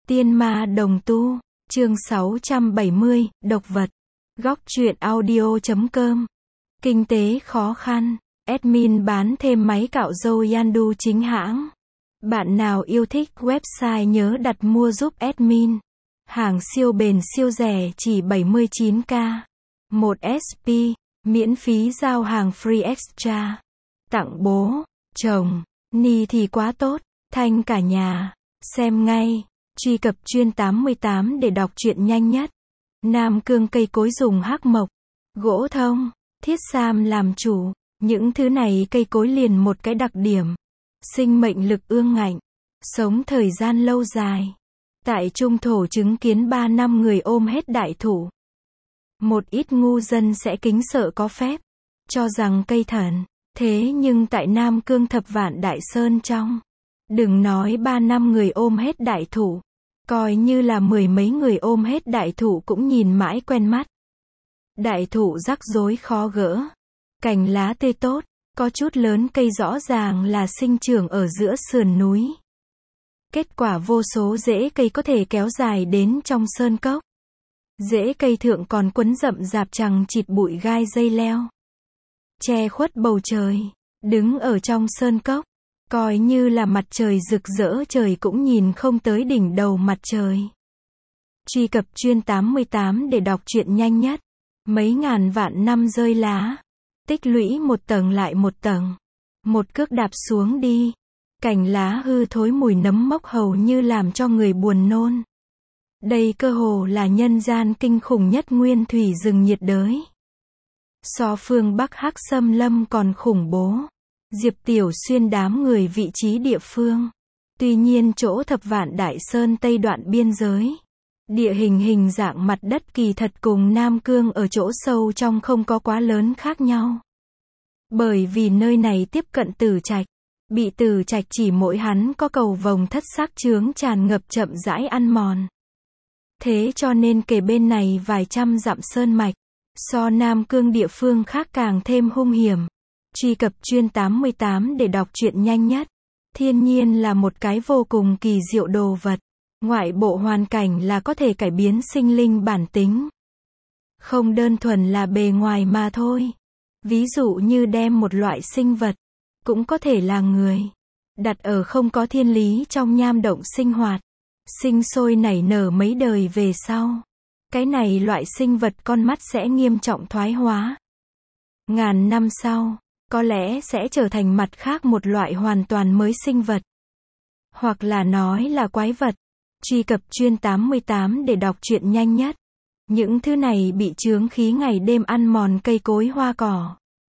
Tiên ma đồng tu, chương 670, độc vật. Góc truyện audio.com. Kinh tế khó khăn, admin bán thêm máy cạo râu Yandu chính hãng. Bạn nào yêu thích website nhớ đặt mua giúp admin. Hàng siêu bền siêu rẻ chỉ 79k. 1 SP, miễn phí giao hàng free extra. Tặng bố, chồng, ni thì quá tốt, thanh cả nhà. Xem ngay. Truy cập chuyên 88 để đọc truyện nhanh nhất. Nam Cương cây cối dùng hắc mộc, gỗ thông, thiết sam làm chủ. Những thứ này cây cối liền một cái đặc điểm. Sinh mệnh lực ương ngạnh. Sống thời gian lâu dài. Tại Trung Thổ chứng kiến 3 năm người ôm hết đại thụ. Một ít ngu dân sẽ kính sợ có phép. Cho rằng cây thần. Thế nhưng tại Nam Cương Thập Vạn Đại Sơn trong. Đừng nói 3 năm người ôm hết đại thụ. Coi như là 10 mấy người ôm hết đại thụ cũng nhìn mãi quen mắt. Đại thụ rắc rối khó gỡ. Cành lá tươi tốt, có chút lớn cây rõ ràng là sinh trưởng ở giữa sườn núi. Kết quả vô số rễ cây có thể kéo dài đến trong sơn cốc. Rễ cây thượng còn quấn rậm rạp chằng chịt bụi gai dây leo. Che khuất bầu trời, đứng ở trong sơn cốc. Coi như là mặt trời rực rỡ trời cũng nhìn không tới đỉnh đầu mặt trời. Truy cập chuyên 88 để đọc truyện nhanh nhất. Mấy ngàn vạn năm rơi lá. Tích lũy một tầng lại một tầng. Một cước đạp xuống đi. Cành lá hư thối mùi nấm mốc hầu như làm cho người buồn nôn. Đây cơ hồ là nhân gian kinh khủng nhất nguyên thủy rừng nhiệt đới. So phương Bắc Hắc Xâm Lâm còn khủng bố. Diệp Tiểu Xuyên đám người vị trí địa phương. Tuy nhiên chỗ Thập Vạn Đại Sơn Tây đoạn biên giới. Địa hình dạng mặt đất kỳ thật cùng Nam Cương ở chỗ sâu trong không có quá lớn khác nhau. Bởi vì nơi này tiếp cận Tử Trạch. Bị Tử Trạch chỉ mỗi hắn có cầu vồng thất xác chướng tràn ngập chậm rãi ăn mòn. Thế cho nên kề bên này vài trăm dặm sơn mạch. So Nam Cương địa phương khác càng thêm hung hiểm. Truy cập chuyên 88 để đọc truyện nhanh nhất. Thiên nhiên là một cái vô cùng kỳ diệu đồ vật. Ngoại bộ hoàn cảnh là có thể cải biến sinh linh bản tính. Không đơn thuần là bề ngoài mà thôi. Ví dụ như đem một loại sinh vật, cũng có thể là người, đặt ở không có thiên lý trong nham động sinh hoạt. Sinh sôi nảy nở mấy đời về sau. Cái này loại sinh vật con mắt sẽ nghiêm trọng thoái hóa. Ngàn năm sau. Có lẽ sẽ trở thành mặt khác một loại hoàn toàn mới sinh vật. Hoặc là nói là quái vật. Truy cập chuyên 88 để đọc truyện nhanh nhất. Những thứ này bị chướng khí ngày đêm ăn mòn cây cối hoa cỏ.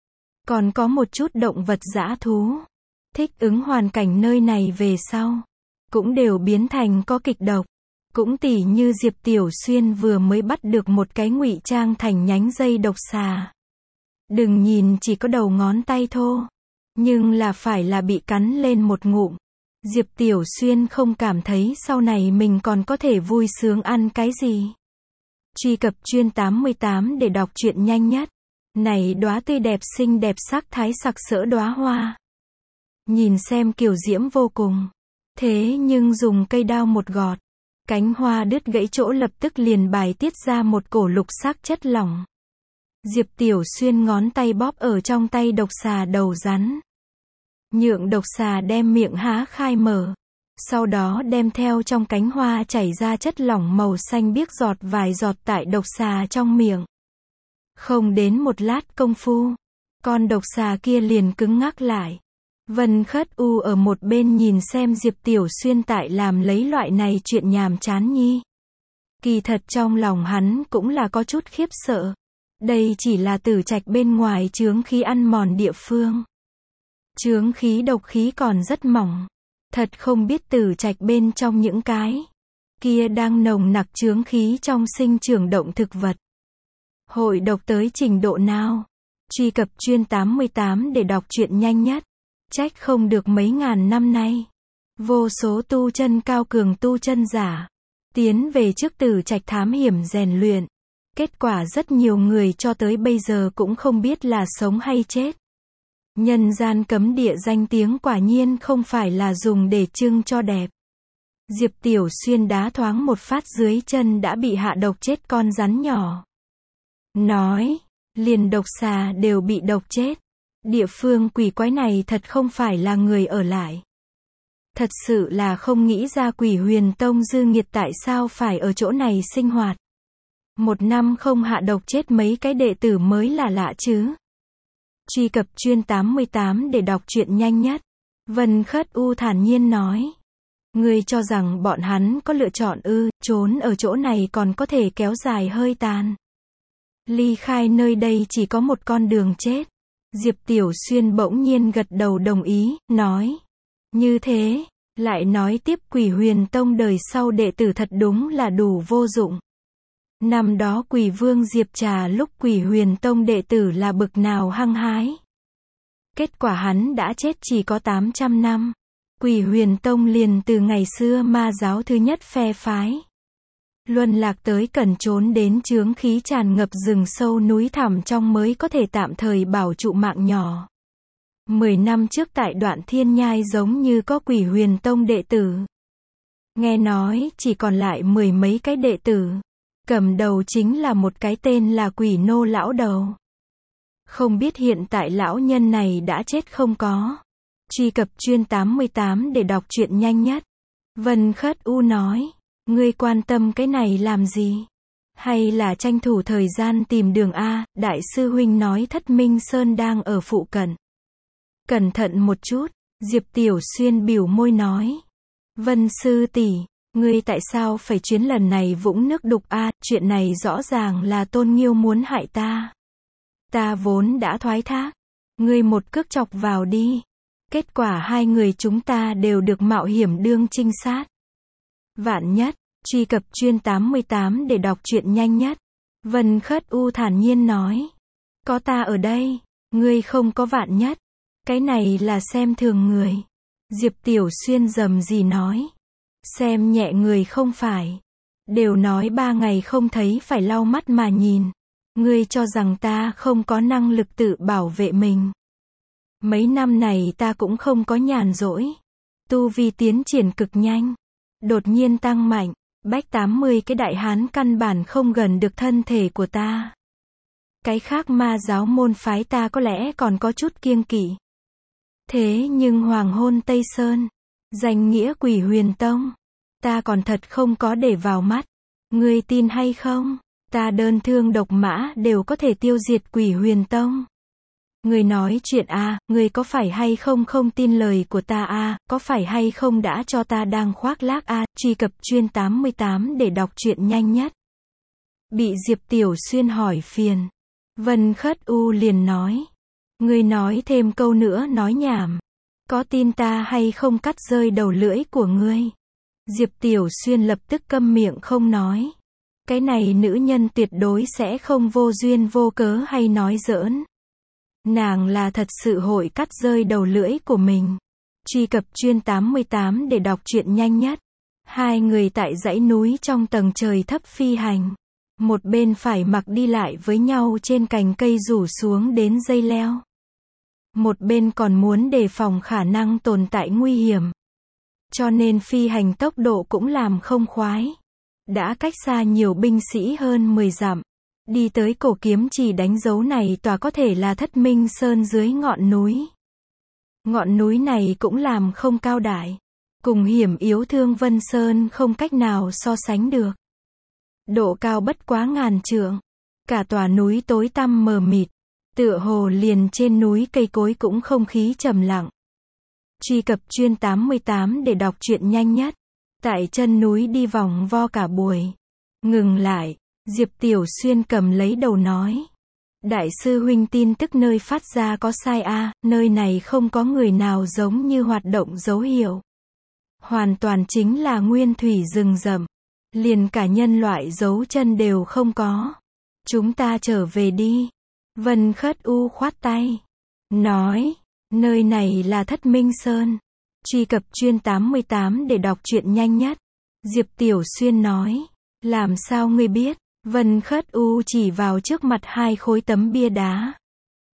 Còn có một chút động vật dã thú. Thích ứng hoàn cảnh nơi này về sau. Cũng đều biến thành có kịch độc. Cũng tỉ như Diệp Tiểu Xuyên vừa mới bắt được một cái ngụy trang thành nhánh dây độc xà. Đừng nhìn chỉ có đầu ngón tay thô. Nhưng là phải là bị cắn lên một ngụm. Diệp Tiểu Xuyên không cảm thấy sau này mình còn có thể vui sướng ăn cái gì. Truy cập chuyên 88 để đọc truyện nhanh nhất. Này đóa tươi đẹp xinh đẹp sắc thái sặc sỡ đóa hoa. Nhìn xem kiều diễm vô cùng. Thế nhưng dùng cây đao một gọt. Cánh hoa đứt gãy chỗ lập tức liền bài tiết ra một cổ lục sắc chất lỏng. Diệp Tiểu Xuyên ngón tay bóp ở trong tay độc xà đầu rắn. Nhượng độc xà đem miệng há khai mở. Sau đó đem theo trong cánh hoa chảy ra chất lỏng màu xanh biếc giọt vài giọt tại độc xà trong miệng. Không đến một lát công phu. Con độc xà kia liền cứng ngắc lại. Vân Khất U ở một bên nhìn xem Diệp Tiểu Xuyên tại làm lấy loại này chuyện nhàm chán nhi. Kỳ thật trong lòng hắn cũng là có chút khiếp sợ. Đây chỉ là Tử Trạch bên ngoài chướng khí ăn mòn địa phương. Chướng khí độc khí còn rất mỏng. Thật không biết Tử Trạch bên trong những cái kia đang nồng nặc chướng khí trong sinh trưởng động thực vật. Hội độc tới trình độ nào? Truy cập chuyên 88 để đọc truyện nhanh nhất. Trách không được mấy ngàn năm nay. Vô số tu chân cao cường tu chân giả. Tiến về trước Tử Trạch thám hiểm rèn luyện. Kết quả rất nhiều người cho tới bây giờ cũng không biết là sống hay chết. Nhân gian cấm địa danh tiếng quả nhiên không phải là dùng để trưng cho đẹp. Diệp Tiểu Xuyên đá thoáng một phát dưới chân đã bị hạ độc chết con rắn nhỏ. Nói, liền độc xà đều bị độc chết. Địa phương quỷ quái này thật không phải là người ở lại. Thật sự là không nghĩ ra Quỷ Huyền Tông dư nghiệt tại sao phải ở chỗ này sinh hoạt. Một năm không hạ độc chết mấy cái đệ tử mới là lạ chứ. Truy cập chuyên 88 để đọc truyện nhanh nhất. Vân Khất U thản nhiên nói. Ngươi cho rằng bọn hắn có lựa chọn ư, trốn ở chỗ này còn có thể kéo dài hơi tàn. Ly khai nơi đây chỉ có một con đường chết. Diệp Tiểu Xuyên bỗng nhiên gật đầu đồng ý, nói. Như thế, lại nói tiếp Quỷ Huyền Tông đời sau đệ tử thật đúng là đủ vô dụng. Năm đó Quỷ Vương Diệp Trà lúc Quỷ Huyền Tông đệ tử là bực nào hăng hái. Kết quả hắn đã chết chỉ có 800 năm. Quỷ Huyền Tông liền từ ngày xưa ma giáo thứ nhất phe phái. Luân lạc tới cần trốn đến chướng khí tràn ngập rừng sâu núi thẳm trong mới có thể tạm thời bảo trụ mạng nhỏ. 10 năm trước tại Đoạn Thiên Nhai giống như có Quỷ Huyền Tông đệ tử. Nghe nói chỉ còn lại 10 mấy cái đệ tử. Cầm đầu chính là một cái tên là Quỷ Nô lão đầu. Không biết hiện tại lão nhân này đã chết không có. Truy cập chuyên 88 để đọc truyện nhanh nhất. Vân Khất U nói. Ngươi quan tâm cái này làm gì? Hay là tranh thủ thời gian tìm đường A, đại sư huynh nói Thất Minh Sơn đang ở phụ cận. Cẩn thận một chút, Diệp Tiểu Xuyên biểu môi nói. Vân sư tỷ, ngươi tại sao phải chuyến lần này vũng nước đục A, chuyện này rõ ràng là Tôn Nghiêu muốn hại ta. Ta vốn đã thoái thác, ngươi một cước chọc vào đi. Kết quả hai người chúng ta đều được mạo hiểm đương trinh sát. Vạn nhất, truy cập chuyên 88 để đọc truyện nhanh nhất. Vân Khất U thản nhiên nói. Có ta ở đây, ngươi không có vạn nhất. Cái này là xem thường người. Diệp Tiểu Xuyên rầm rì nói. Xem nhẹ người không phải. Đều nói 3 ngày không thấy phải lau mắt mà nhìn. Ngươi cho rằng ta không có năng lực tự bảo vệ mình. Mấy năm này ta cũng không có nhàn rỗi. Tu vi tiến triển cực nhanh. Đột nhiên tăng mạnh. Bách 80 cái đại hán căn bản không gần được thân thể của ta. Cái khác ma giáo môn phái ta có lẽ còn có chút kiêng kỵ. Thế nhưng Hoàng Hôn Tây Sơn, danh nghĩa Quỷ Huyền Tông, ta còn thật không có để vào mắt. Ngươi tin hay không? Ta đơn thương độc mã đều có thể tiêu diệt Quỷ Huyền Tông. Ngươi nói chuyện a, ngươi có phải hay không không tin lời của ta a, có phải hay không đã cho ta đang khoác lác a, truy cập chuyên 88 để đọc truyện nhanh nhất. Bị Diệp Tiểu Xuyên hỏi phiền. Vân Khất U liền nói. Ngươi nói thêm câu nữa nói nhảm. Có tin ta hay không cắt rơi đầu lưỡi của ngươi? Diệp Tiểu Xuyên lập tức câm miệng không nói. Cái này nữ nhân tuyệt đối sẽ không vô duyên vô cớ hay nói giỡn. Nàng là thật sự hội cắt rơi đầu lưỡi của mình. Truy cập chuyên 88 để đọc truyện nhanh nhất. Hai người tại dãy núi trong tầng trời thấp phi hành. Một bên phải mặc đi lại với nhau trên cành cây rủ xuống đến dây leo. Một bên còn muốn đề phòng khả năng tồn tại nguy hiểm. Cho nên phi hành tốc độ cũng làm không khoái. Đã cách xa nhiều binh sĩ hơn 10 dặm. Đi tới cổ kiếm chỉ đánh dấu này tòa có thể là Thất Minh Sơn dưới ngọn núi. Ngọn núi này cũng làm không cao đại. Cùng hiểm yếu Thương Vân Sơn không cách nào so sánh được. Độ cao bất quá ngàn trượng. Cả tòa núi tối tăm mờ mịt. Tựa hồ liền trên núi cây cối cũng không khí trầm lặng. Truy cập chuyên 88 để đọc truyện nhanh nhất. Tại chân núi đi vòng vo cả buổi. Ngừng lại. Diệp Tiểu Xuyên cầm lấy đầu nói. Đại sư huynh tin tức nơi phát ra có sai a, nơi này không có người nào giống như hoạt động dấu hiệu. Hoàn toàn chính là nguyên thủy rừng rậm. Liền cả nhân loại dấu chân đều không có. Chúng ta trở về đi. Vân Khất U khoát tay. Nói, nơi này là Thất Minh Sơn. Truy cập chuyên 88 để đọc truyện nhanh nhất. Diệp Tiểu Xuyên nói. Làm sao ngươi biết? Vân Khất U chỉ vào trước mặt hai khối tấm bia đá.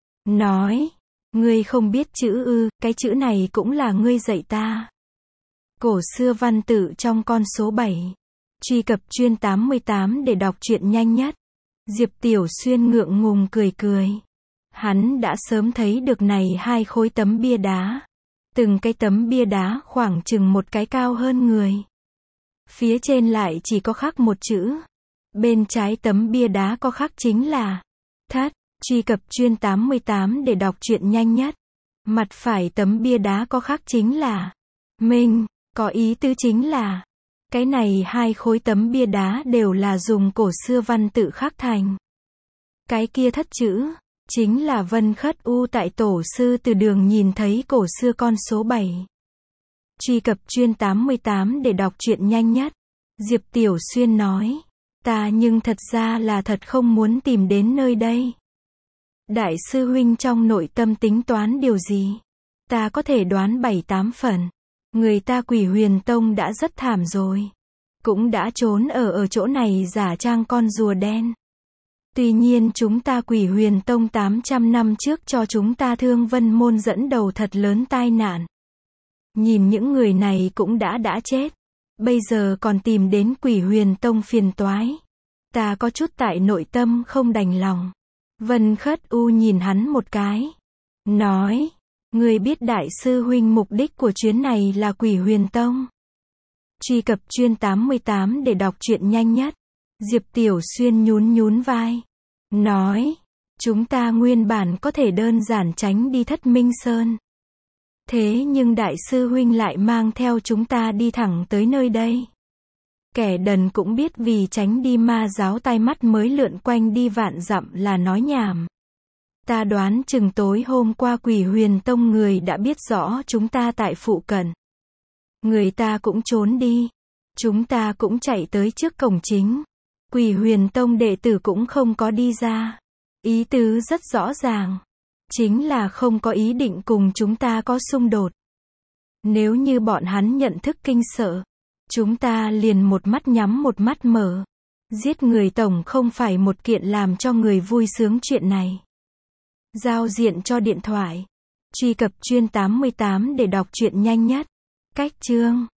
Nói, ngươi không biết chữ ư, cái chữ này cũng là ngươi dạy ta. Cổ xưa văn tự trong con số 7. Truy cập chuyên 88 để đọc truyện nhanh nhất. Diệp Tiểu Xuyên ngượng ngùng cười cười. Hắn đã sớm thấy được này hai khối tấm bia đá. Từng cái tấm bia đá khoảng chừng một cái cao hơn người. Phía trên lại chỉ có khắc một chữ. Bên trái tấm bia đá có khắc chính là thất. Truy cập chuyên 88 để đọc truyện nhanh nhất. Mặt phải tấm bia đá có khắc chính là Minh, có ý tứ chính là cái này hai khối tấm bia đá đều là dùng cổ xưa văn tự khắc thành. Cái kia thất chữ chính là Vân Khất U tại tổ sư từ đường nhìn thấy cổ xưa con số 7. Truy cập chuyên 88 để đọc truyện nhanh nhất. Diệp Tiểu Xuyên nói, ta nhưng thật ra là thật không muốn tìm đến nơi đây. Đại sư huynh trong nội tâm tính toán điều gì? Ta có thể đoán 7-8 phần. Người ta Quỷ Huyền Tông đã rất thảm rồi. Cũng đã trốn ở chỗ này giả trang con rùa đen. Tuy nhiên chúng ta Quỷ Huyền Tông 800 năm trước cho chúng ta Thương Vân Môn dẫn đầu thật lớn tai nạn. Nhìn những người này cũng đã chết. Bây giờ còn tìm đến Quỷ Huyền Tông phiền toái. Ta có chút tại nội tâm không đành lòng. Vân Khất U nhìn hắn một cái. Nói, người biết đại sư huynh mục đích của chuyến này là Quỷ Huyền Tông. Truy cập chuyên 88 để đọc truyện nhanh nhất. Diệp Tiểu Xuyên nhún vai. Nói, chúng ta nguyên bản có thể đơn giản tránh đi Thất Minh Sơn. Thế nhưng đại sư huynh lại mang theo chúng ta đi thẳng tới nơi đây. Kẻ đần cũng biết vì tránh đi ma giáo tai mắt mới lượn quanh đi vạn dặm là nói nhảm. Ta đoán chừng tối hôm qua Quỷ Huyền Tông người đã biết rõ chúng ta tại phụ cận. Người ta cũng trốn đi. Chúng ta cũng chạy tới trước cổng chính. Quỷ Huyền Tông đệ tử cũng không có đi ra. Ý tứ rất rõ ràng. Chính là không có ý định cùng chúng ta có xung đột. Nếu như bọn hắn nhận thức kinh sợ, chúng ta liền một mắt nhắm một mắt mở. Giết người tổng không phải một kiện làm cho người vui sướng chuyện này. Giao diện cho điện thoại. Truy cập chuyên 88 để đọc truyện nhanh nhất. Cách chương